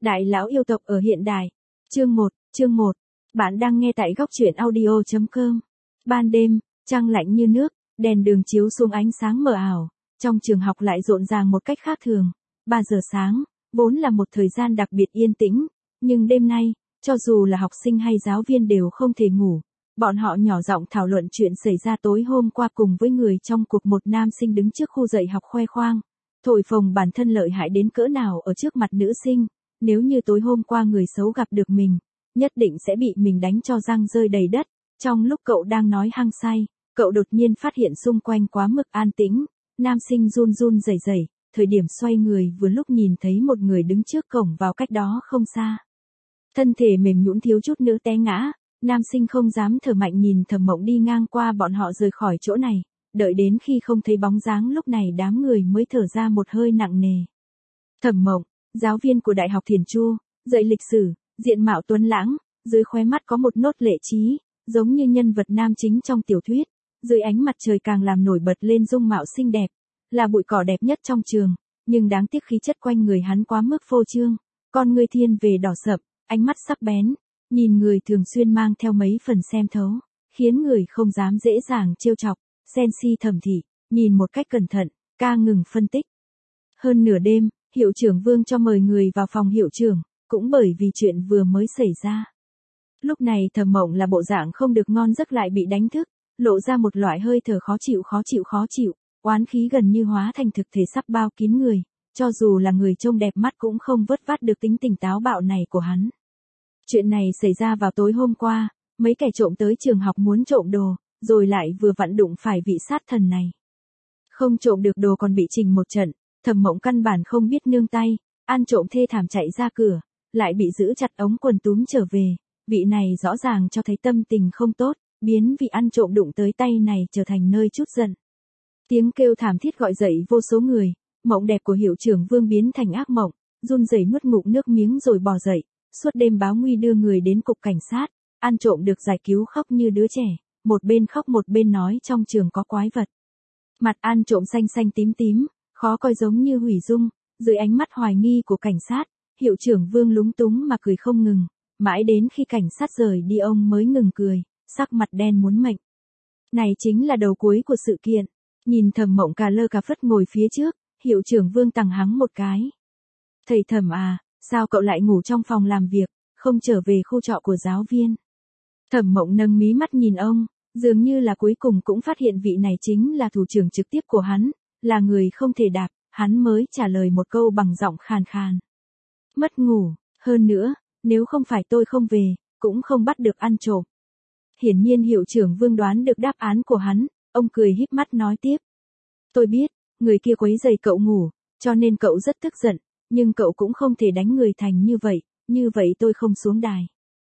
Đại lão yêu tộc ở hiện đại. Chương 1. Bạn đang nghe tại góc truyện audio.com. Ban đêm, trăng lạnh như nước, đèn đường chiếu xuống ánh sáng mờ ảo, trong trường học lại rộn ràng một cách khác thường. 3 giờ sáng, vốn là một thời gian đặc biệt yên tĩnh, nhưng đêm nay, cho dù là học sinh hay giáo viên đều không thể ngủ. Bọn họ nhỏ giọng thảo luận chuyện xảy ra tối hôm qua cùng với người trong cuộc. Một nam sinh đứng trước khu dạy học khoe khoang, thổi phồng bản thân lợi hại đến cỡ nào ở trước mặt nữ sinh. Nếu như tối hôm qua người xấu gặp được mình, nhất định sẽ bị mình đánh cho răng rơi đầy đất. Trong lúc cậu đang nói hăng say, cậu đột nhiên phát hiện xung quanh quá mức an tĩnh. Nam sinh run run rẩy rẩy, thời điểm xoay người vừa lúc nhìn thấy một người đứng trước cổng vào cách đó không xa. Thân thể mềm nhũn thiếu chút nữa té ngã, nam sinh không dám thở mạnh nhìn Thẩm Mộng đi ngang qua bọn họ rời khỏi chỗ này. Đợi đến khi không thấy bóng dáng lúc này đám người mới thở ra một hơi nặng nề. Thẩm Mộng, giáo viên của Đại học Thiền Chu, dạy lịch sử, diện mạo tuấn lãng, dưới khóe mắt có một nốt lệ trí, giống như nhân vật nam chính trong tiểu thuyết. Dưới ánh mặt trời càng làm nổi bật lên dung mạo xinh đẹp, là bụi cỏ đẹp nhất trong trường, nhưng đáng tiếc khí chất quanh người hắn quá mức phô trương, con ngươi thiên về đỏ sậm, ánh mắt sắc bén, nhìn người thường xuyên mang theo mấy phần xem thấu, khiến người không dám dễ dàng trêu chọc. Sen si thẩm thị, nhìn một cách cẩn thận, ca ngừng phân tích. Hơn nửa đêm, hiệu trưởng Vương cho mời người vào phòng hiệu trưởng, cũng bởi vì chuyện vừa mới xảy ra. Lúc này Thẩm Mộng là bộ dạng không được ngon giấc lại bị đánh thức, lộ ra một loại hơi thở khó chịu, oán khí gần như hóa thành thực thể sắp bao kín người, cho dù là người trông đẹp mắt cũng không vớt vát được tính tình táo bạo này của hắn. Chuyện này xảy ra vào tối hôm qua, mấy kẻ trộm tới trường học muốn trộm đồ, rồi lại vừa vặn đụng phải vị sát thần này. Không trộm được đồ còn bị trình một trận, Thẩm Mộng căn bản không biết nương tay, ăn trộm thê thảm chạy ra cửa, lại bị giữ chặt ống quần túm trở về. Vị này rõ ràng cho thấy tâm tình không tốt, biến vì ăn trộm đụng tới tay này trở thành nơi trút giận. Tiếng kêu thảm thiết gọi dậy vô số người, mộng đẹp của hiệu trưởng Vương biến thành ác mộng, run rẩy nuốt ngụm nước miếng rồi bò dậy, suốt đêm báo nguy đưa người đến cục cảnh sát, ăn trộm được giải cứu khóc như đứa trẻ, một bên khóc một bên nói trong trường có quái vật. Mặt ăn trộm xanh xanh tím tím, khó coi giống như hủy dung, dưới ánh mắt hoài nghi của cảnh sát, hiệu trưởng Vương lúng túng mà cười không ngừng, mãi đến khi cảnh sát rời đi ông mới ngừng cười, sắc mặt đen muốn mệnh. Này chính là đầu cuối của sự kiện. Nhìn Thẩm Mộng cà lơ cà phất ngồi phía trước, hiệu trưởng Vương tằng hắng một cái. Thầy Thẩm à, sao cậu lại ngủ trong phòng làm việc, không trở về khu trọ của giáo viên? Thẩm Mộng nâng mí mắt nhìn ông, dường như là cuối cùng cũng phát hiện vị này chính là thủ trưởng trực tiếp của hắn, là người không thể đạp, hắn mới trả lời một câu bằng giọng khàn khàn. Mất ngủ, hơn nữa, nếu không phải tôi không về, cũng không bắt được ăn trộm. Hiển nhiên hiệu trưởng Vương đoán được đáp án của hắn, ông cười híp mắt nói tiếp. Tôi biết, người kia quấy rầy cậu ngủ, cho nên cậu rất tức giận, nhưng cậu cũng không thể đánh người thành như vậy tôi không xuống đài.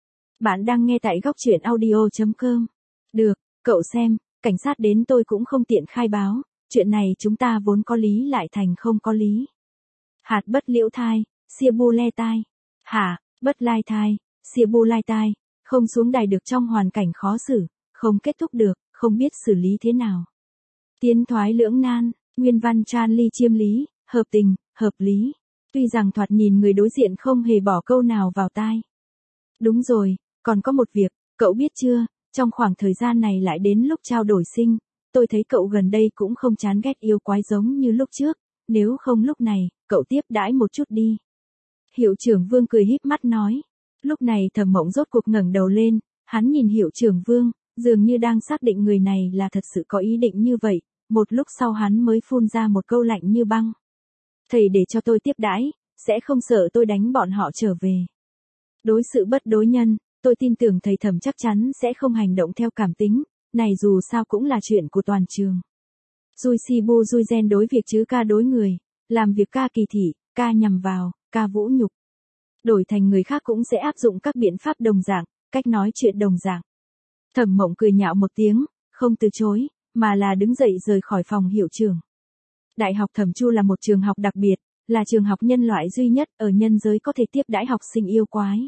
Bạn đang nghe tại góc truyện audio.com. Được, cậu xem, cảnh sát đến tôi cũng không tiện khai báo, chuyện này chúng ta vốn có lý lại thành không có lý. Hạt bất liễu thai, xia bu le tai. Hả, bất lai thai, xia bu lai tai, không xuống đài được trong hoàn cảnh khó xử, không kết thúc được, không biết xử lý thế nào. Tiến thoái lưỡng nan, nguyên văn Chan ly chiêm lý, hợp tình, hợp lý. Tuy rằng thoạt nhìn người đối diện không hề bỏ câu nào vào tai. Đúng rồi, còn có một việc, cậu biết chưa, trong khoảng thời gian này lại đến lúc trao đổi sinh, tôi thấy cậu gần đây cũng không chán ghét yêu quái giống như lúc trước, nếu không lúc này, cậu tiếp đãi một chút đi. Hiệu trưởng Vương cười híp mắt nói. Lúc này Thẩm Mộng rốt cuộc ngẩng đầu lên, hắn nhìn hiệu trưởng Vương, dường như đang xác định người này là thật sự có ý định như vậy, một lúc sau hắn mới phun ra một câu lạnh như băng. Thầy để cho tôi tiếp đãi, sẽ không sợ tôi đánh bọn họ trở về. Đối sự bất đối nhân, tôi tin tưởng thầy Thẩm chắc chắn sẽ không hành động theo cảm tính, này dù sao cũng là chuyện của toàn trường. Dui si bu dui gen đối việc chứ ca đối người, làm việc ca kỳ thị, ca nhằm vào, ca vũ nhục. Đổi thành người khác cũng sẽ áp dụng các biện pháp đồng dạng, cách nói chuyện đồng dạng. Thẩm Mộng cười nhạo một tiếng, không từ chối, mà là đứng dậy rời khỏi phòng hiệu trưởng. Đại học Thẩm Chu là một trường học đặc biệt, là trường học nhân loại duy nhất ở nhân giới có thể tiếp đãi học sinh yêu quái.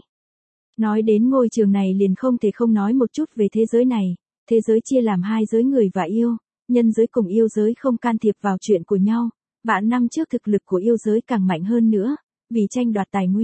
Nói đến ngôi trường này liền không thể không nói một chút về thế giới này. Thế giới chia làm hai giới người và yêu, nhân giới cùng yêu giới không can thiệp vào chuyện của nhau. Vạn năm trước thực lực của yêu giới càng mạnh hơn nữa, vì tranh đoạt tài nguyên,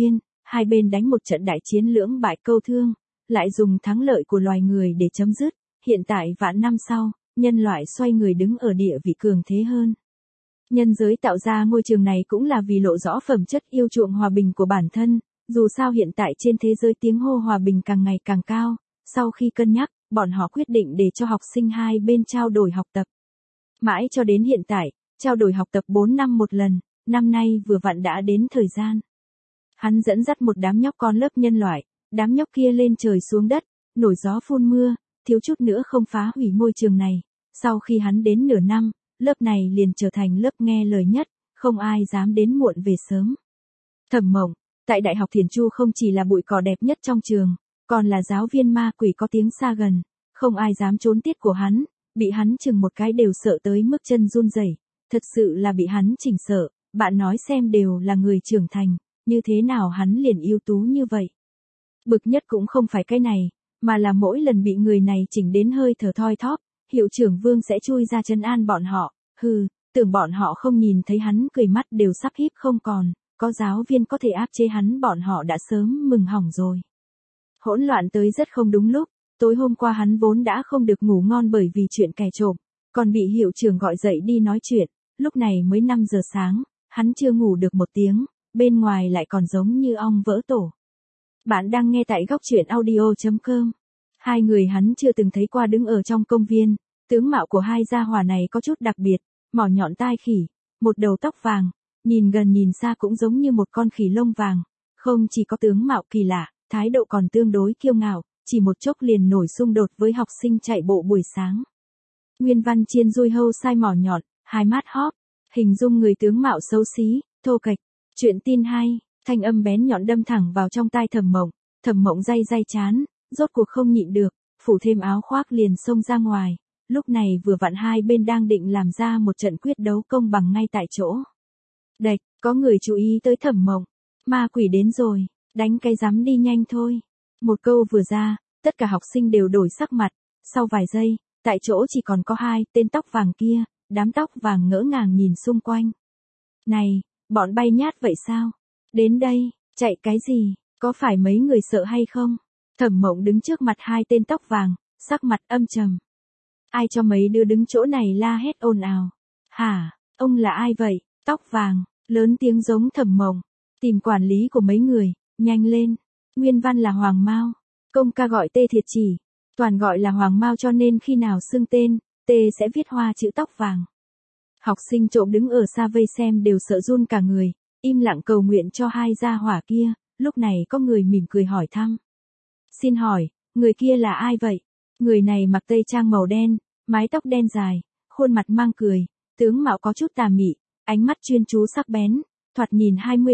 hai bên đánh một trận đại chiến lưỡng bại câu thương, lại dùng thắng lợi của loài người để chấm dứt. Hiện tại vạn năm sau, nhân loại xoay người đứng ở địa vị cường thế hơn. Nhân giới tạo ra ngôi trường này cũng là vì lộ rõ phẩm chất yêu chuộng hòa bình của bản thân, dù sao hiện tại trên thế giới tiếng hô hòa bình càng ngày càng cao, sau khi cân nhắc, bọn họ quyết định để cho học sinh hai bên trao đổi học tập. Mãi cho đến hiện tại, trao đổi học tập 4 năm một lần, năm nay vừa vặn đã đến thời gian. Hắn dẫn dắt một đám nhóc con lớp nhân loại, đám nhóc kia lên trời xuống đất, nổi gió phun mưa, thiếu chút nữa không phá hủy ngôi trường này. Sau khi hắn đến nửa năm, lớp này liền trở thành lớp nghe lời nhất, không ai dám đến muộn về sớm. Thẩm Mộng, tại Đại học Thiền Chu không chỉ là bụi cỏ đẹp nhất trong trường, còn là giáo viên ma quỷ có tiếng xa gần, không ai dám trốn tiết của hắn, bị hắn chừng một cái đều sợ tới mức chân run rẩy, thật sự là bị hắn chỉnh sợ, bạn nói xem đều là người trưởng thành, như thế nào hắn liền ưu tú như vậy. Bực nhất cũng không phải cái này, mà là mỗi lần bị người này chỉnh đến hơi thở thoi thóp, hiệu trưởng Vương sẽ chui ra trấn an bọn họ, tưởng bọn họ không nhìn thấy hắn cười mắt đều sắp híp không còn, có giáo viên có thể áp chế hắn bọn họ đã sớm mừng hỏng rồi. Hỗn loạn tới rất không đúng lúc, tối hôm qua hắn vốn đã không được ngủ ngon bởi vì chuyện kẻ trộm, còn bị hiệu trưởng gọi dậy đi nói chuyện, lúc này mới 5 giờ sáng, hắn chưa ngủ được một tiếng, bên ngoài lại còn giống như ong vỡ tổ. Bạn đang nghe tại góc truyện audio.com. Hai người hắn chưa từng thấy qua đứng ở trong công viên, tướng mạo của hai gia hỏa này có chút đặc biệt, mỏ nhọn tai khỉ, một đầu tóc vàng, nhìn gần nhìn xa cũng giống như một con khỉ lông vàng, không chỉ có tướng mạo kỳ lạ, thái độ còn tương đối kiêu ngạo, chỉ một chốc liền nổi xung đột với học sinh chạy bộ buổi sáng. Nguyên văn chiên dui hâu sai mỏ nhọn, hai mắt hóp, hình dung người tướng mạo xấu xí, thô kệch. Chuyện tin hay, thanh âm bén nhọn đâm thẳng vào trong tai Thẩm Mộng day chán, rốt cuộc không nhịn được, phủ thêm áo khoác liền xông ra ngoài, lúc này vừa vặn hai bên đang định làm ra một trận quyết đấu công bằng ngay tại chỗ. Đệch, có người chú ý tới Thẩm Mộng, ma quỷ đến rồi, đánh cái rắm đi nhanh thôi. Một câu vừa ra, tất cả học sinh đều đổi sắc mặt, sau vài giây, tại chỗ chỉ còn có hai tên tóc vàng kia, đám tóc vàng ngỡ ngàng nhìn xung quanh. Này, bọn bay nhát vậy sao? Đến đây, chạy cái gì, có phải mấy người sợ hay không? Thẩm Mộng đứng trước mặt hai tên tóc vàng, sắc mặt âm trầm. Ai cho mấy đứa đứng chỗ này la hét ồn ào? Hả, ông là ai vậy? Tóc vàng, lớn tiếng giống Thẩm Mộng. Tìm quản lý của mấy người, nhanh lên. Nguyên văn là Hoàng Mao, công ca gọi Tê thiệt chỉ, toàn gọi là Hoàng Mao cho nên khi nào xưng tên, Tê sẽ viết hoa chữ tóc vàng. Học sinh trộm đứng ở xa vây xem đều sợ run cả người, im lặng cầu nguyện cho hai gia hỏa kia, lúc này có người mỉm cười hỏi thăm. Xin hỏi, người kia là ai vậy? Người này mặc tây trang màu đen, mái tóc đen dài, khuôn mặt mang cười, tướng mạo có chút tà mị, ánh mắt chuyên chú sắc bén, thoạt nhìn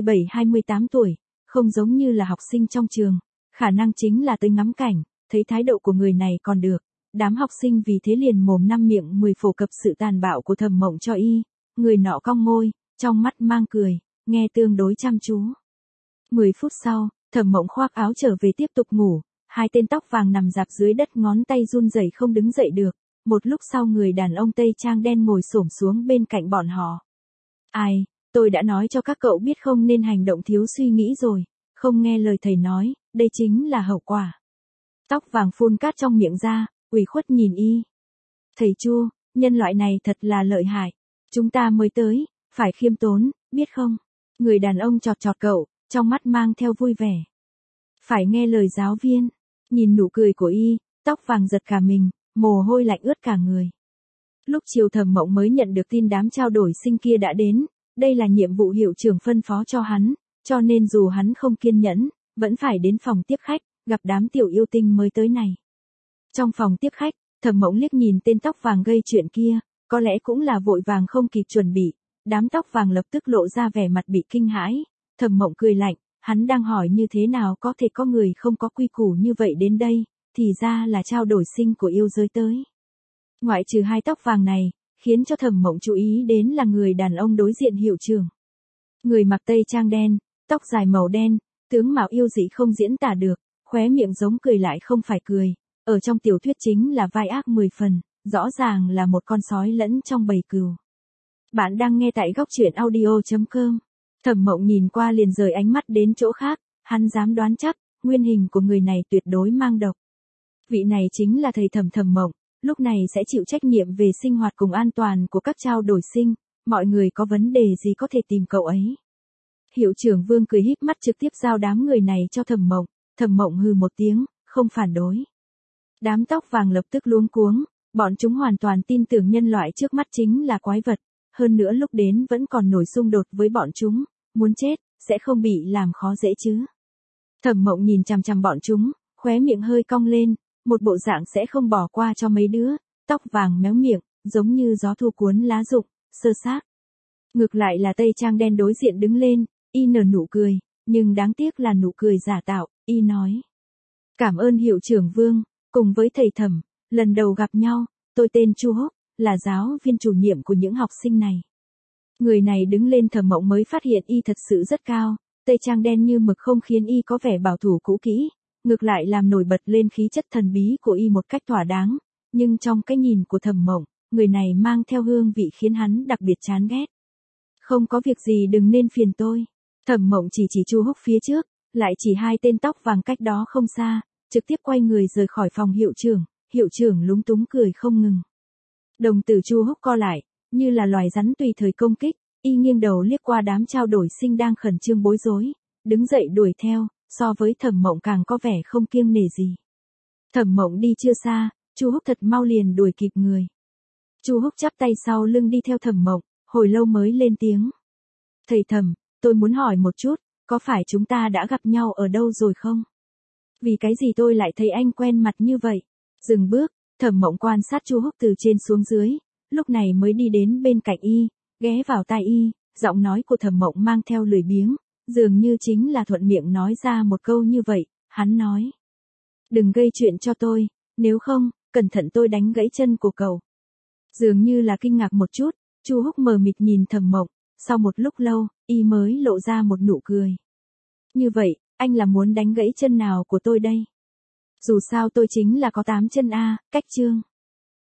27-28 tuổi, không giống như là học sinh trong trường, khả năng chính là tới ngắm cảnh, thấy thái độ của người này còn được. Đám học sinh vì thế liền mồm năm miệng 10 phổ cập sự tàn bạo của Thẩm Mộng cho y, người nọ cong môi, trong mắt mang cười, nghe tương đối chăm chú. 10 phút sau, Thẩm Mộng khoác áo trở về tiếp tục ngủ, hai tên tóc vàng nằm rạp dưới đất ngón tay run rẩy không đứng dậy được, một lúc sau người đàn ông tây trang đen ngồi xổm xuống bên cạnh bọn họ. Ai, tôi đã nói cho các cậu biết không nên hành động thiếu suy nghĩ rồi, không nghe lời thầy nói, đây chính là hậu quả. Tóc vàng phun cát trong miệng ra, ủy khuất nhìn y. Thầy Chu, nhân loại này thật là lợi hại. Chúng ta mới tới, phải khiêm tốn, biết không? Người đàn ông chọt chọt cậu, trong mắt mang theo vui vẻ. Phải nghe lời giáo viên. Nhìn nụ cười của y, tóc vàng giật cả mình, mồ hôi lạnh ướt cả người. Lúc chiều Thẩm Mộng mới nhận được tin đám trao đổi sinh kia đã đến. Đây là nhiệm vụ hiệu trưởng phân phó cho hắn, cho nên dù hắn không kiên nhẫn, vẫn phải đến phòng tiếp khách, gặp đám tiểu yêu tinh mới tới này. Trong phòng tiếp khách, Thẩm Mộng liếc nhìn tên tóc vàng gây chuyện kia, có lẽ cũng là vội vàng không kịp chuẩn bị, đám tóc vàng lập tức lộ ra vẻ mặt bị kinh hãi. Thẩm Mộng cười lạnh, hắn đang hỏi như thế nào có thể có người không có quy củ như vậy đến đây, thì ra là trao đổi sinh của yêu giới tới. Ngoại trừ hai tóc vàng này, khiến cho Thẩm Mộng chú ý đến là người đàn ông đối diện hiệu trưởng. Người mặc tây trang đen, tóc dài màu đen, tướng mạo yêu dị không diễn tả được, khóe miệng giống cười lại không phải cười. Ở trong tiểu thuyết chính là vai ác 10 phần, rõ ràng là một con sói lẫn trong bầy cừu. Bạn đang nghe tại góc truyện audio.com. Thẩm Mộng nhìn qua liền rời ánh mắt đến chỗ khác, hắn dám đoán chắc, nguyên hình của người này tuyệt đối mang độc. Vị này chính là thầy Thẩm Thẩm Mộng, lúc này sẽ chịu trách nhiệm về sinh hoạt cùng an toàn của các trao đổi sinh, mọi người có vấn đề gì có thể tìm cậu ấy. Hiệu trưởng Vương cười híp mắt trực tiếp giao đám người này cho Thẩm Mộng hừ một tiếng, không phản đối. Đám tóc vàng lập tức luống cuống, bọn chúng hoàn toàn tin tưởng nhân loại trước mắt chính là quái vật, hơn nữa lúc đến vẫn còn nổi xung đột với bọn chúng, muốn chết, sẽ không bị làm khó dễ chứ. Thẩm Mộng nhìn chằm chằm bọn chúng, khóe miệng hơi cong lên, một bộ dạng sẽ không bỏ qua cho mấy đứa, tóc vàng méo miệng, giống như gió thu cuốn lá rụng, sơ sát. Ngược lại là Tây Trang đen đối diện đứng lên, y nở nụ cười, nhưng đáng tiếc là nụ cười giả tạo, y nói. Cảm ơn hiệu trưởng Vương, cùng với thầy Thẩm, lần đầu gặp nhau, tôi tên Chu Húc, là giáo viên chủ nhiệm của những học sinh này. Người này đứng lên Thẩm Mộng mới phát hiện y thật sự rất cao, Tây Trang đen như mực không khiến y có vẻ bảo thủ cũ kỹ, ngược lại làm nổi bật lên khí chất thần bí của y một cách thỏa đáng, nhưng trong cái nhìn của Thẩm Mộng, người này mang theo hương vị khiến hắn đặc biệt chán ghét. Không có việc gì đừng nên phiền tôi. Thẩm Mộng chỉ Chu Húc phía trước, lại chỉ hai tên tóc vàng cách đó không xa, trực tiếp quay người rời khỏi phòng hiệu trưởng lúng túng cười không ngừng. Đồng tử Chu Húc co lại, như là loài rắn tùy thời công kích, y nghiêng đầu liếc qua đám trao đổi sinh đang khẩn trương bối rối, đứng dậy đuổi theo, so với Thẩm Mộng càng có vẻ không kiêng nể gì. Thẩm Mộng đi chưa xa, Chu Húc thật mau liền đuổi kịp người. Chu Húc chắp tay sau lưng đi theo Thẩm Mộng, hồi lâu mới lên tiếng. Thầy Thẩm, tôi muốn hỏi một chút, có phải chúng ta đã gặp nhau ở đâu rồi không? Vì cái gì tôi lại thấy anh quen mặt như vậy? Dừng bước, Thẩm Mộng quan sát Chu Húc từ trên xuống dưới, lúc này mới đi đến bên cạnh y, ghé vào tai y, giọng nói của Thẩm Mộng mang theo lười biếng, dường như chính là thuận miệng nói ra một câu như vậy, hắn nói. Đừng gây chuyện cho tôi, nếu không, cẩn thận tôi đánh gãy chân của cậu. Dường như là kinh ngạc một chút, Chu Húc mờ mịt nhìn Thẩm Mộng, sau một lúc lâu, y mới lộ ra một nụ cười. Như vậy, anh là muốn đánh gãy chân nào của tôi đây? Dù sao tôi chính là có 8 chân a, cách chương.